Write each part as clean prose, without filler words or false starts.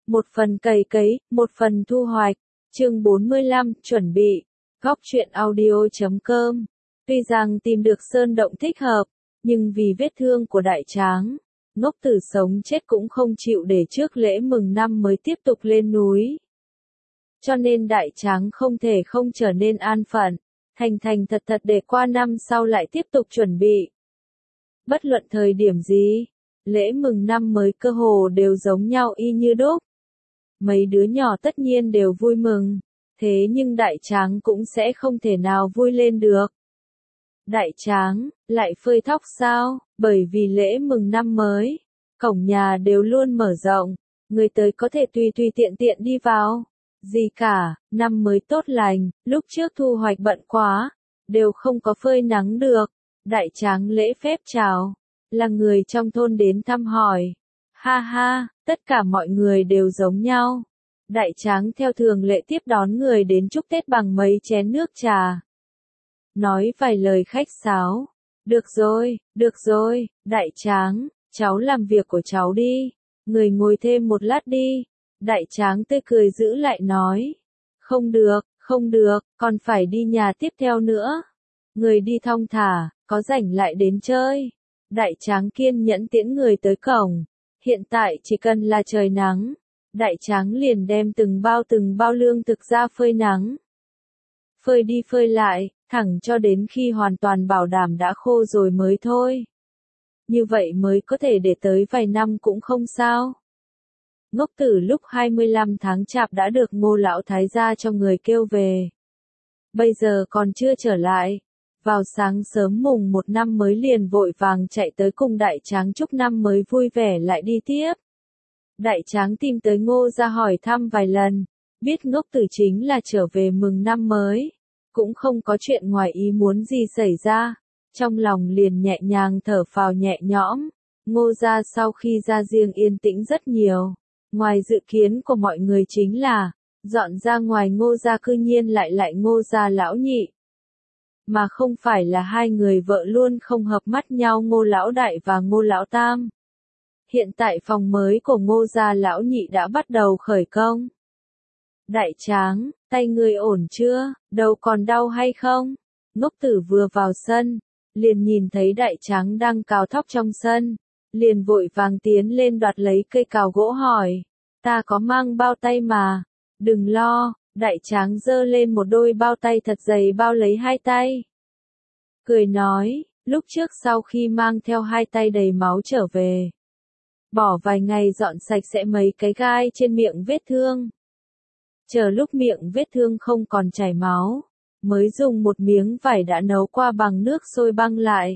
một phần cày cấy, một phần thu hoạch. Chương 45, chuẩn bị. Góc truyện audio.com. Tuy rằng tìm được sơn động thích hợp, nhưng vì vết thương của đại tráng, ngốc tử sống chết cũng không chịu để trước lễ mừng năm mới tiếp tục lên núi. Cho nên đại tráng không thể không trở nên an phận, thành thật để qua năm sau lại tiếp tục chuẩn bị. Bất luận thời điểm gì, lễ mừng năm mới cơ hồ đều giống nhau y như đúc. Mấy đứa nhỏ tất nhiên đều vui mừng, thế nhưng đại tráng cũng sẽ không thể nào vui lên được. Đại tráng, lại phơi thóc sao? Bởi vì lễ mừng năm mới, cổng nhà đều luôn mở rộng, người tới có thể tùy tiện đi vào. Gì cả, năm mới tốt lành, lúc trước thu hoạch bận quá, đều không có phơi nắng được. Đại tráng lễ phép chào, là người trong thôn đến thăm hỏi. Ha ha, tất cả mọi người đều giống nhau. Đại tráng theo thường lệ tiếp đón người đến chúc Tết bằng mấy chén nước trà. Nói vài lời khách sáo. Được rồi, đại tráng, cháu làm việc của cháu đi. Người ngồi thêm một lát đi. Đại tráng tươi cười giữ lại nói. Không được, còn phải đi nhà tiếp theo nữa. Người đi thong thả, có rảnh lại đến chơi. Đại tráng kiên nhẫn tiễn người tới cổng. Hiện tại chỉ cần là trời nắng, đại tráng liền đem từng bao lương thực ra phơi nắng. Phơi đi phơi lại, thẳng cho đến khi hoàn toàn bảo đảm đã khô rồi mới thôi. Như vậy mới có thể để tới vài năm cũng không sao. Ngốc tử lúc 25 tháng chạp đã được Ngô lão thái gia cho người kêu về. Bây giờ còn chưa trở lại. Vào sáng sớm mùng 1 năm mới liền vội vàng chạy tới cùng đại tráng chúc năm mới vui vẻ lại đi tiếp. Đại tráng tìm tới Ngô ra hỏi thăm vài lần, biết ngốc tử chính là trở về mừng năm mới, cũng không có chuyện ngoài ý muốn gì xảy ra, trong lòng liền nhẹ nhàng thở phào nhẹ nhõm. Ngô ra sau khi ra riêng yên tĩnh rất nhiều, ngoài dự kiến của mọi người chính là, dọn ra ngoài Ngô ra cư nhiên lại Ngô ra lão nhị. Mà không phải là hai người vợ luôn không hợp mắt nhau Ngô lão đại và Ngô lão tam. Hiện tại phòng mới của Ngô gia lão nhị đã bắt đầu khởi công. Đại tráng, tay ngươi ổn chưa, đầu còn đau hay không? Ngốc tử vừa vào sân, liền nhìn thấy đại tráng đang cào thóc trong sân, liền vội vàng tiến lên đoạt lấy cây cào gỗ hỏi, ta có mang bao tay mà, đừng lo, đại tráng giơ lên một đôi bao tay thật dày bao lấy hai tay. Cười nói, lúc trước sau khi mang theo hai tay đầy máu trở về, bỏ vài ngày dọn sạch sẽ mấy cái gai trên miệng vết thương. Chờ lúc miệng vết thương không còn chảy máu, mới dùng một miếng vải đã nấu qua bằng nước sôi băng lại.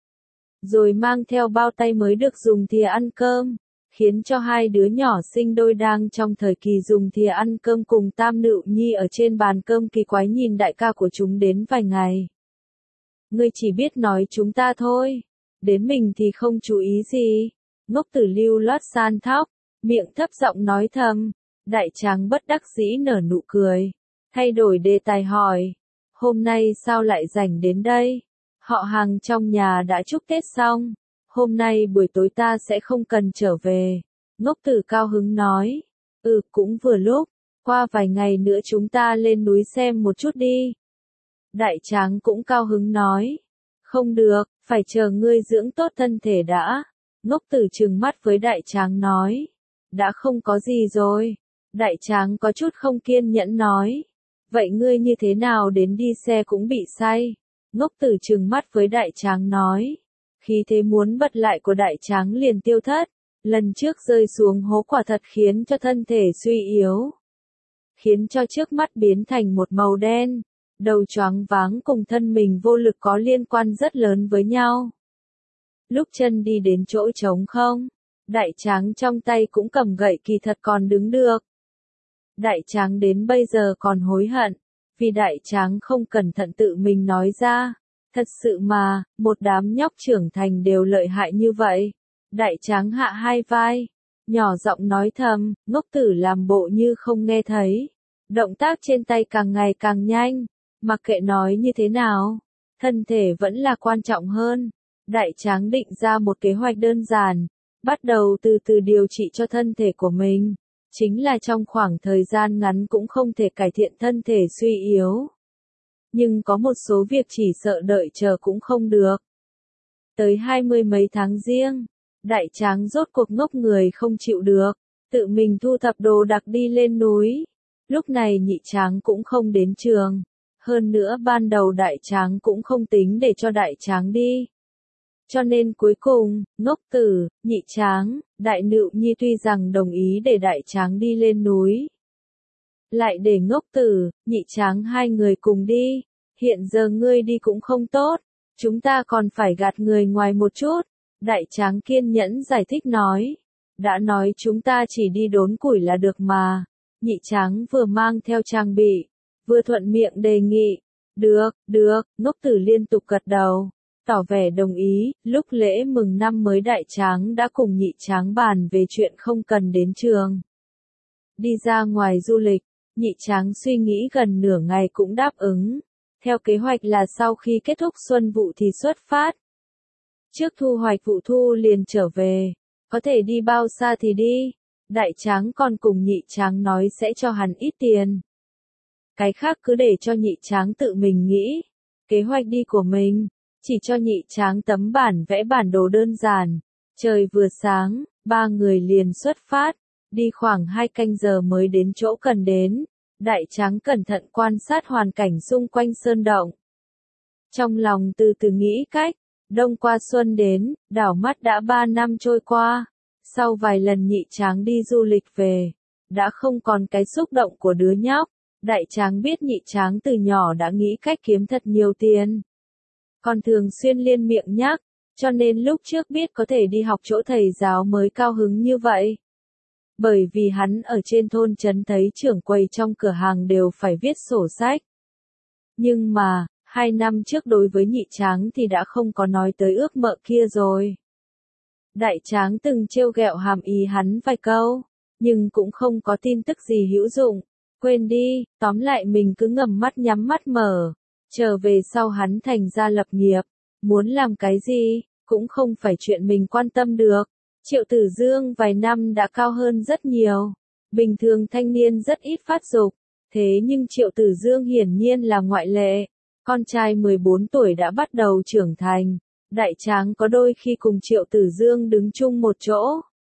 Rồi mang theo bao tay mới được dùng thìa ăn cơm, khiến cho hai đứa nhỏ sinh đôi đang trong thời kỳ dùng thìa ăn cơm cùng tam nựu nhi ở trên bàn cơm kỳ quái nhìn đại ca của chúng đến vài ngày. Ngươi chỉ biết nói chúng ta thôi, đến mình thì không chú ý gì. Ngốc tử lưu loát san thóc, miệng thấp giọng nói thầm. Đại tráng bất đắc dĩ nở nụ cười, thay đổi đề tài hỏi, hôm nay sao lại rảnh đến đây? Họ hàng trong nhà đã chúc Tết xong, hôm nay buổi tối ta sẽ không cần trở về. Ngốc tử cao hứng nói, cũng vừa lúc, qua vài ngày nữa chúng ta lên núi xem một chút đi. Đại tráng cũng cao hứng nói, không được, phải chờ ngươi dưỡng tốt thân thể đã. Ngốc tử trừng mắt với đại tráng nói, đã không có gì rồi. Đại tráng có chút không kiên nhẫn nói, vậy ngươi như thế nào đến đi xe cũng bị say. Ngốc tử trừng mắt với đại tráng nói, khí thế muốn bật lại của đại tráng liền tiêu thất, lần trước rơi xuống hố quả thật khiến cho thân thể suy yếu, khiến cho trước mắt biến thành một màu đen, đầu choáng váng cùng thân mình vô lực có liên quan rất lớn với nhau. Lúc chân đi đến chỗ trống không, đại tráng trong tay cũng cầm gậy kỳ thật còn đứng được. Đại tráng đến bây giờ còn hối hận, vì đại tráng không cẩn thận tự mình nói ra. Thật sự mà, một đám nhóc trưởng thành đều lợi hại như vậy. Đại tráng hạ hai vai, nhỏ giọng nói thầm, ngốc tử làm bộ như không nghe thấy. Động tác trên tay càng ngày càng nhanh, mặc kệ nói như thế nào, thân thể vẫn là quan trọng hơn. Đại tráng định ra một kế hoạch đơn giản, bắt đầu từ từ điều trị cho thân thể của mình. chính là trong khoảng thời gian ngắn cũng không thể cải thiện thân thể suy yếu. Nhưng có một số việc chỉ sợ đợi chờ cũng không được. Tới 20 mấy tháng riêng, đại tráng rốt cuộc ngốc người không chịu được, tự mình thu thập đồ đạc đi lên núi. Lúc này nhị tráng cũng không đến trường. Hơn nữa ban đầu đại tráng cũng không tính để cho đại tráng đi. Cho nên cuối cùng, ngốc tử, nhị tráng, đại nựu nhi tuy rằng đồng ý để đại tráng đi lên núi. Lại để ngốc tử, nhị tráng hai người cùng đi. Hiện giờ ngươi đi cũng không tốt. Chúng ta còn phải gạt người ngoài một chút. Đại tráng kiên nhẫn giải thích nói. Đã nói chúng ta chỉ đi đốn củi là được mà. Nhị tráng vừa mang theo trang bị, vừa thuận miệng đề nghị. Được, ngốc tử liên tục gật đầu, tỏ vẻ đồng ý. Lúc lễ mừng năm mới đại tráng đã cùng nhị tráng bàn về chuyện không cần đến trường. Đi ra ngoài du lịch, nhị tráng suy nghĩ gần nửa ngày cũng đáp ứng. Theo kế hoạch là sau khi kết thúc xuân vụ thì xuất phát. Trước thu hoạch vụ thu liền trở về, có thể đi bao xa thì đi. Đại tráng còn cùng nhị tráng nói sẽ cho hắn ít tiền. Cái khác cứ để cho nhị tráng tự mình nghĩ. Kế hoạch đi của mình, chỉ cho nhị tráng tấm bản vẽ bản đồ đơn giản. Trời vừa sáng, ba người liền xuất phát. Đi khoảng 2 canh giờ mới đến chỗ cần đến. Đại tráng cẩn thận quan sát hoàn cảnh xung quanh sơn động. Trong lòng từ từ nghĩ cách. Đông qua xuân đến, đảo mắt đã 3 năm trôi qua. Sau vài lần nhị tráng đi du lịch về, đã không còn cái xúc động của đứa nhóc. Đại tráng biết nhị tráng từ nhỏ đã nghĩ cách kiếm thật nhiều tiền. Còn thường xuyên liên miệng nhắc, cho nên lúc trước biết có thể đi học chỗ thầy giáo mới cao hứng như vậy. Bởi vì hắn ở trên thôn trấn thấy trưởng quầy trong cửa hàng đều phải viết sổ sách. Nhưng mà, 2 năm trước đối với nhị tráng thì đã không có nói tới ước mơ kia rồi. Đại tráng từng trêu ghẹo hàm ý hắn vài câu, nhưng cũng không có tin tức gì hữu dụng. Quên đi, tóm lại mình cứ ngầm mắt nhắm mắt mở. Trở về sau hắn thành ra lập nghiệp, muốn làm cái gì, cũng không phải chuyện mình quan tâm được. Triệu Tử Dương vài năm đã cao hơn rất nhiều. Bình thường thanh niên rất ít phát dục, thế nhưng Triệu Tử Dương hiển nhiên là ngoại lệ. Con trai 14 tuổi đã bắt đầu trưởng thành. Đại tráng có đôi khi cùng Triệu Tử Dương đứng chung một chỗ.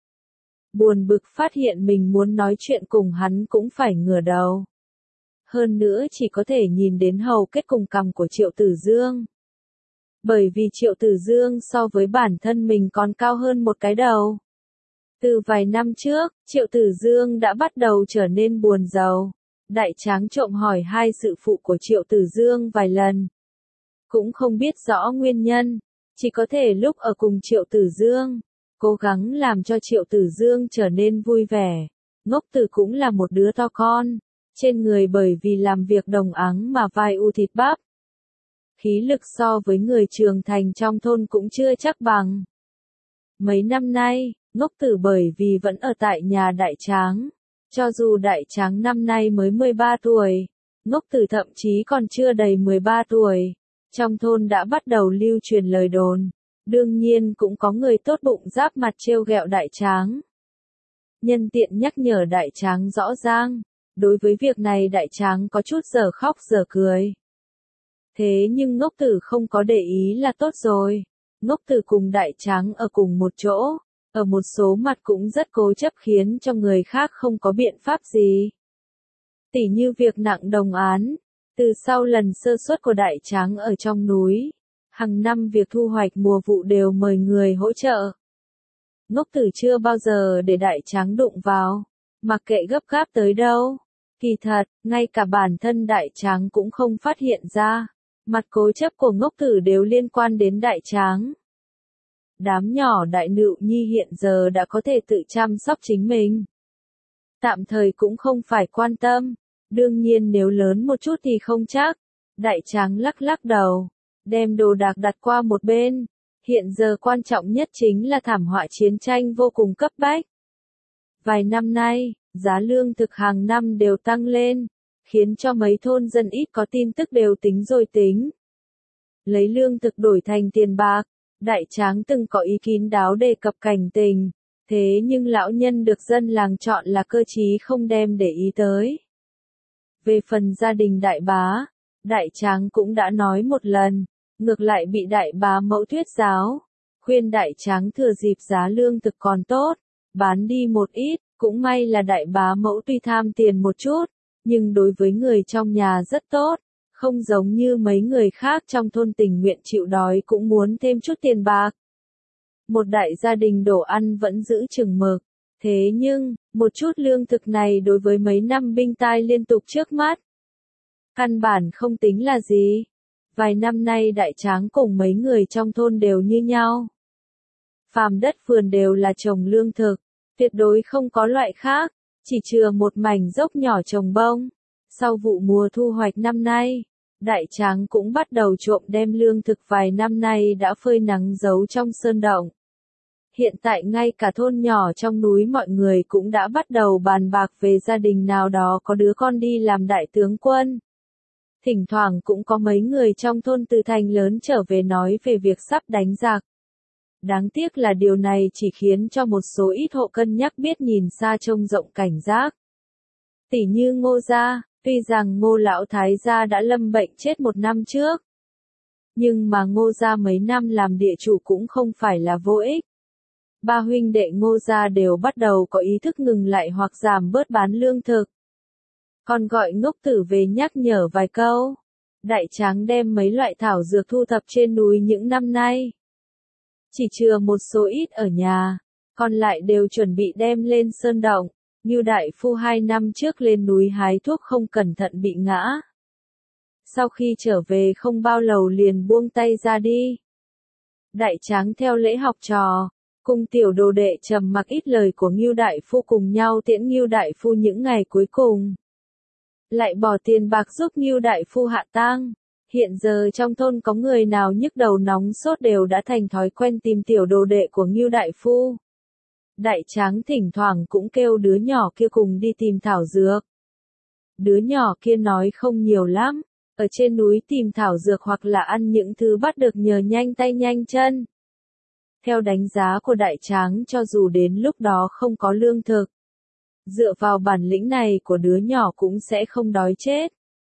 Buồn bực phát hiện mình muốn nói chuyện cùng hắn cũng phải ngửa đầu. Hơn nữa chỉ có thể nhìn đến hầu kết cùng cằm của Triệu Tử Dương. Bởi vì Triệu Tử Dương so với bản thân mình còn cao hơn một cái đầu. Từ vài năm trước, Triệu Tử Dương đã bắt đầu trở nên buồn rầu. Đại tráng trộm hỏi hai sự phụ của Triệu Tử Dương vài lần. Cũng không biết rõ nguyên nhân, chỉ có thể lúc ở cùng Triệu Tử Dương, cố gắng làm cho Triệu Tử Dương trở nên vui vẻ. Ngốc Tử cũng là một đứa to con, trên người bởi vì làm việc đồng áng mà vai u thịt bắp. Khí lực so với người trưởng thành trong thôn cũng chưa chắc bằng. Mấy năm nay, Ngốc Tử bởi vì vẫn ở tại nhà đại tráng. Cho dù đại tráng năm nay mới 13 tuổi, Ngốc Tử thậm chí còn chưa đầy 13 tuổi. Trong thôn đã bắt đầu lưu truyền lời đồn. Đương nhiên cũng có người tốt bụng giáp mặt trêu ghẹo đại tráng. Nhân tiện nhắc nhở đại tráng rõ ràng. Đối với việc này đại tráng có chút giờ khóc giờ cười. Thế nhưng Ngốc Tử không có để ý là tốt rồi. Ngốc Tử cùng đại tráng ở cùng một chỗ. Ở một số mặt cũng rất cố chấp khiến cho người khác không có biện pháp gì. Tỉ như việc nặng đồng án. Từ sau lần sơ suất của đại tráng ở trong núi, hàng năm việc thu hoạch mùa vụ đều mời người hỗ trợ. Ngốc Tử chưa bao giờ để đại tráng đụng vào, mặc kệ gấp gáp tới đâu. Kỳ thật, ngay cả bản thân đại tráng cũng không phát hiện ra, mặt cố chấp của Ngốc Tử đều liên quan đến đại tráng. Đám nhỏ đại nựu nhi hiện giờ đã có thể tự chăm sóc chính mình. Tạm thời cũng không phải quan tâm. Đương nhiên nếu lớn một chút thì không chắc. Đại tráng lắc lắc đầu, đem đồ đạc đặt qua một bên. Hiện giờ quan trọng nhất chính là thảm họa chiến tranh vô cùng cấp bách. Vài năm nay, giá lương thực hàng năm đều tăng lên, khiến cho mấy thôn dân ít có tin tức đều tính rồi tính. Lấy lương thực đổi thành tiền bạc, đại tráng từng có ý kín đáo đề cập cảnh tình. Thế nhưng lão nhân được dân làng chọn là cơ trí không đem để ý tới. Về phần gia đình đại bá, đại tráng cũng đã nói một lần, ngược lại bị đại bá mẫu thuyết giáo, khuyên đại tráng thừa dịp giá lương thực còn tốt, bán đi một ít, cũng may là đại bá mẫu tuy tham tiền một chút, nhưng đối với người trong nhà rất tốt, không giống như mấy người khác trong thôn tình nguyện chịu đói cũng muốn thêm chút tiền bạc. Một đại gia đình đồ ăn vẫn giữ chừng mực, thế nhưng, một chút lương thực này đối với mấy năm binh tai liên tục trước mắt, căn bản không tính là gì. Vài năm nay đại tráng cùng mấy người trong thôn đều như nhau. Phàm đất vườn đều là trồng lương thực, tuyệt đối không có loại khác, chỉ chừa một mảnh dốc nhỏ trồng bông. Sau vụ mùa thu hoạch năm nay, đại tráng cũng bắt đầu trộm đem lương thực vài năm nay đã phơi nắng giấu trong sơn động. Hiện tại ngay cả thôn nhỏ trong núi mọi người cũng đã bắt đầu bàn bạc về gia đình nào đó có đứa con đi làm đại tướng quân. Thỉnh thoảng cũng có mấy người trong thôn từ thành lớn trở về nói về việc sắp đánh giặc. Đáng tiếc là điều này chỉ khiến cho một số ít hộ cân nhắc biết nhìn xa trông rộng cảnh giác. Tỉ như Ngô gia, tuy rằng Ngô lão thái gia đã lâm bệnh chết một năm trước. Nhưng mà Ngô gia mấy năm làm địa chủ cũng không phải là vô ích. Ba huynh đệ Ngô gia đều bắt đầu có ý thức ngừng lại hoặc giảm bớt bán lương thực. Còn gọi Ngốc Tử về nhắc nhở vài câu. Đại tráng đem mấy loại thảo dược thu thập trên núi những năm nay. Chỉ chừa một số ít ở nhà, còn lại đều chuẩn bị đem lên sơn động. Ngưu đại phu 2 năm trước lên núi hái thuốc không cẩn thận bị ngã. Sau khi trở về không bao lâu liền buông tay ra đi. Đại tráng theo lễ học trò, cùng tiểu đồ đệ trầm mặc ít lời của Ngưu đại phu cùng nhau tiễn Ngưu đại phu những ngày cuối cùng. Lại bỏ tiền bạc giúp Ngưu đại phu hạ tang. Hiện giờ trong thôn có người nào nhức đầu nóng sốt đều đã thành thói quen tìm tiểu đồ đệ của Ngưu đại phu. Đại tráng thỉnh thoảng cũng kêu đứa nhỏ kia cùng đi tìm thảo dược. Đứa nhỏ kia nói không nhiều lắm, ở trên núi tìm thảo dược hoặc là ăn những thứ bắt được nhờ nhanh tay nhanh chân. Theo đánh giá của đại tráng cho dù đến lúc đó không có lương thực, dựa vào bản lĩnh này của đứa nhỏ cũng sẽ không đói chết.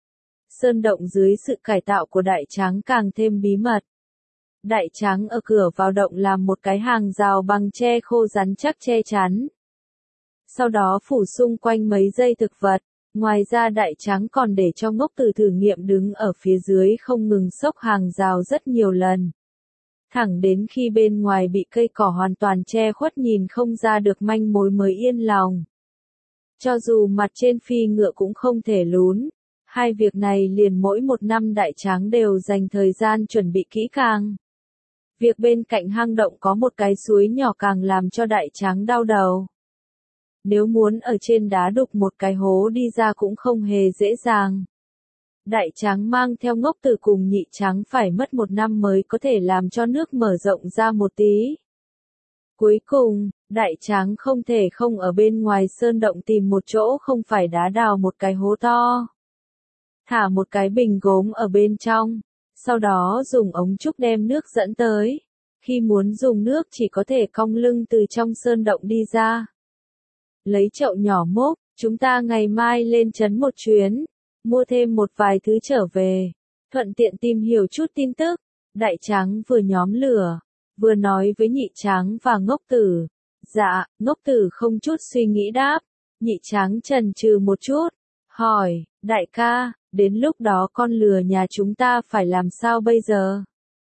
Sơn động dưới sự cải tạo của đại tráng càng thêm bí mật. Đại tráng ở cửa vào động làm một cái hàng rào bằng tre khô rắn chắc che chắn. Sau đó phủ xung quanh mấy dây thực vật. Ngoài ra đại tráng còn để cho Ngốc Tử thử nghiệm đứng ở phía dưới không ngừng xốc hàng rào rất nhiều lần. Thẳng đến khi bên ngoài bị cây cỏ hoàn toàn che khuất nhìn không ra được manh mối mới yên lòng. Cho dù mặt trên phi ngựa cũng không thể lún. Hai việc này liền mỗi một năm đại tráng đều dành thời gian chuẩn bị kỹ càng. Việc bên cạnh hang động có một cái suối nhỏ càng làm cho đại tráng đau đầu. Nếu muốn ở trên đá đục một cái hố đi ra cũng không hề dễ dàng. Đại tráng mang theo Ngốc Tử cùng nhị tráng phải mất 1 năm mới có thể làm cho nước mở rộng ra một tí. Cuối cùng, đại tráng không thể không ở bên ngoài sơn động tìm một chỗ không phải đá đào một cái hố to. Thả một cái bình gốm ở bên trong, sau đó dùng ống trúc đem nước dẫn tới. Khi muốn dùng nước chỉ có thể cong lưng từ trong sơn động đi ra. Lấy chậu nhỏ múc, chúng ta ngày mai lên trấn một chuyến, mua thêm một vài thứ trở về, thuận tiện tìm hiểu chút tin tức. Đại tráng vừa nhóm lửa, vừa nói với nhị tráng và Ngốc Tử. Dạ, Ngốc Tử không chút suy nghĩ đáp. Nhị tráng chần chừ một chút, hỏi, đại ca, đến lúc đó con lừa nhà chúng ta phải làm sao bây giờ?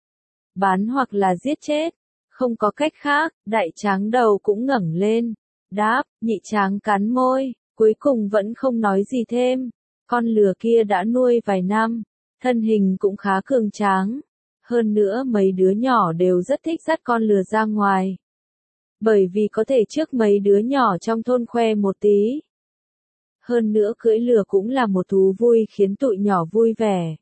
Bán hoặc là giết chết, không có cách khác. Đại tráng đầu cũng ngẩng lên, đáp. Nhị tráng cắn môi, cuối cùng vẫn không nói gì thêm. Con lừa kia đã nuôi vài năm, thân hình cũng khá cường tráng. Hơn nữa mấy đứa nhỏ đều rất thích dắt con lừa ra ngoài. Bởi vì có thể trước mấy đứa nhỏ trong thôn khoe một tí. Hơn nữa cưỡi lừa cũng là một thú vui khiến tụi nhỏ vui vẻ.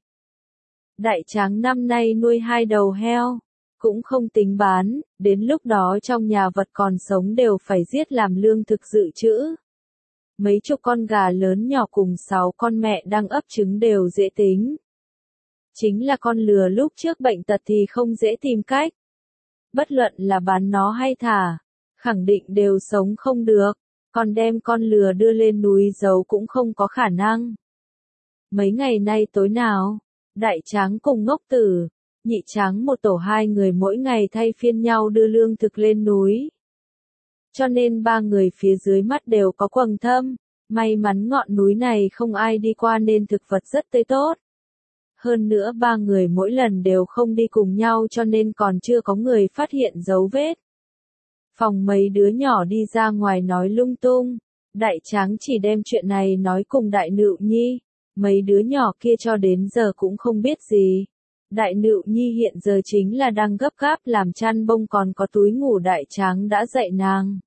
Đại tráng năm nay nuôi 2 đầu heo, cũng không tính bán, đến lúc đó trong nhà vật còn sống đều phải giết làm lương thực dự trữ. Mấy chục con gà lớn nhỏ cùng 6 con mẹ đang ấp trứng đều dễ tính. Chính là con lừa lúc trước bệnh tật thì không dễ tìm cách. Bất luận là bán nó hay thả, khẳng định đều sống không được, còn đem con lừa đưa lên núi giấu cũng không có khả năng. Mấy ngày nay tối nào, Đại Tráng cùng Ngốc Tử, Nhị Tráng một tổ hai người mỗi ngày thay phiên nhau đưa lương thực lên núi. Cho nên ba người phía dưới mắt đều có quầng thâm, may mắn ngọn núi này không ai đi qua nên thực vật rất tươi tốt. Hơn nữa ba người mỗi lần đều không đi cùng nhau cho nên còn chưa có người phát hiện dấu vết. Phòng mấy đứa nhỏ đi ra ngoài nói lung tung, Đại Tráng chỉ đem chuyện này nói cùng Đại Nựu Nhi, mấy đứa nhỏ kia cho đến giờ cũng không biết gì. Đại Nựu Nhi hiện giờ chính là đang gấp gáp làm chăn bông còn có túi ngủ Đại Tráng đã dạy nàng.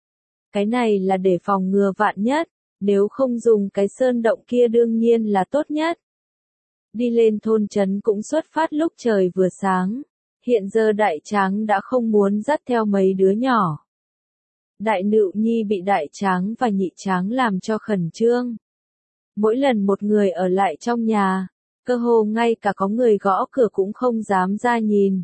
Cái này là để phòng ngừa vạn nhất, nếu không dùng cái sơn động kia đương nhiên là tốt nhất. Đi lên thôn trấn cũng xuất phát lúc trời vừa sáng, hiện giờ Đại Tráng đã không muốn dắt theo mấy đứa nhỏ. Đại Nựu Nhi bị Đại Tráng và Nhị Tráng làm cho khẩn trương. Mỗi lần một người ở lại trong nhà, cơ hồ ngay cả có người gõ cửa cũng không dám ra nhìn.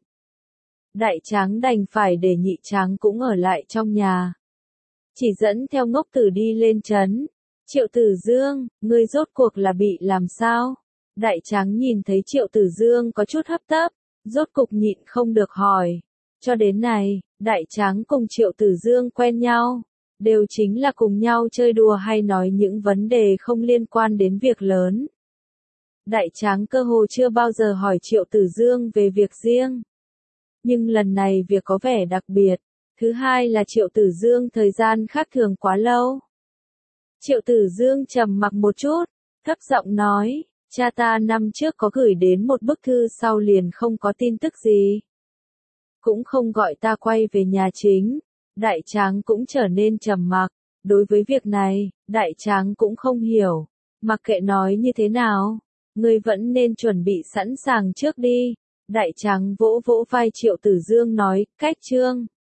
Đại Tráng đành phải để Nhị Tráng cũng ở lại trong nhà. Chỉ dẫn theo Ngốc Tử đi lên trấn. Triệu Tử Dương, ngươi rốt cuộc là bị làm sao? Đại Tráng nhìn thấy Triệu Tử Dương có chút hấp tấp, rốt cục nhịn không được hỏi. Cho đến này, Đại Tráng cùng Triệu Tử Dương quen nhau, đều chính là cùng nhau chơi đùa hay nói những vấn đề không liên quan đến việc lớn. Đại Tráng cơ hồ chưa bao giờ hỏi Triệu Tử Dương về việc riêng. Nhưng lần này việc có vẻ đặc biệt. Thứ hai là Triệu Tử Dương thời gian khác thường quá lâu. Triệu Tử Dương trầm mặc một chút, thấp giọng nói, cha ta năm trước có gửi đến một bức thư sau liền không có tin tức gì. Cũng không gọi ta quay về nhà chính. Đại Tráng cũng trở nên trầm mặc. Đối với việc này, Đại Tráng cũng không hiểu. Mặc kệ nói như thế nào, ngươi vẫn nên chuẩn bị sẵn sàng trước đi. Đại Tráng vỗ vỗ vai Triệu Tử Dương nói, cách chương.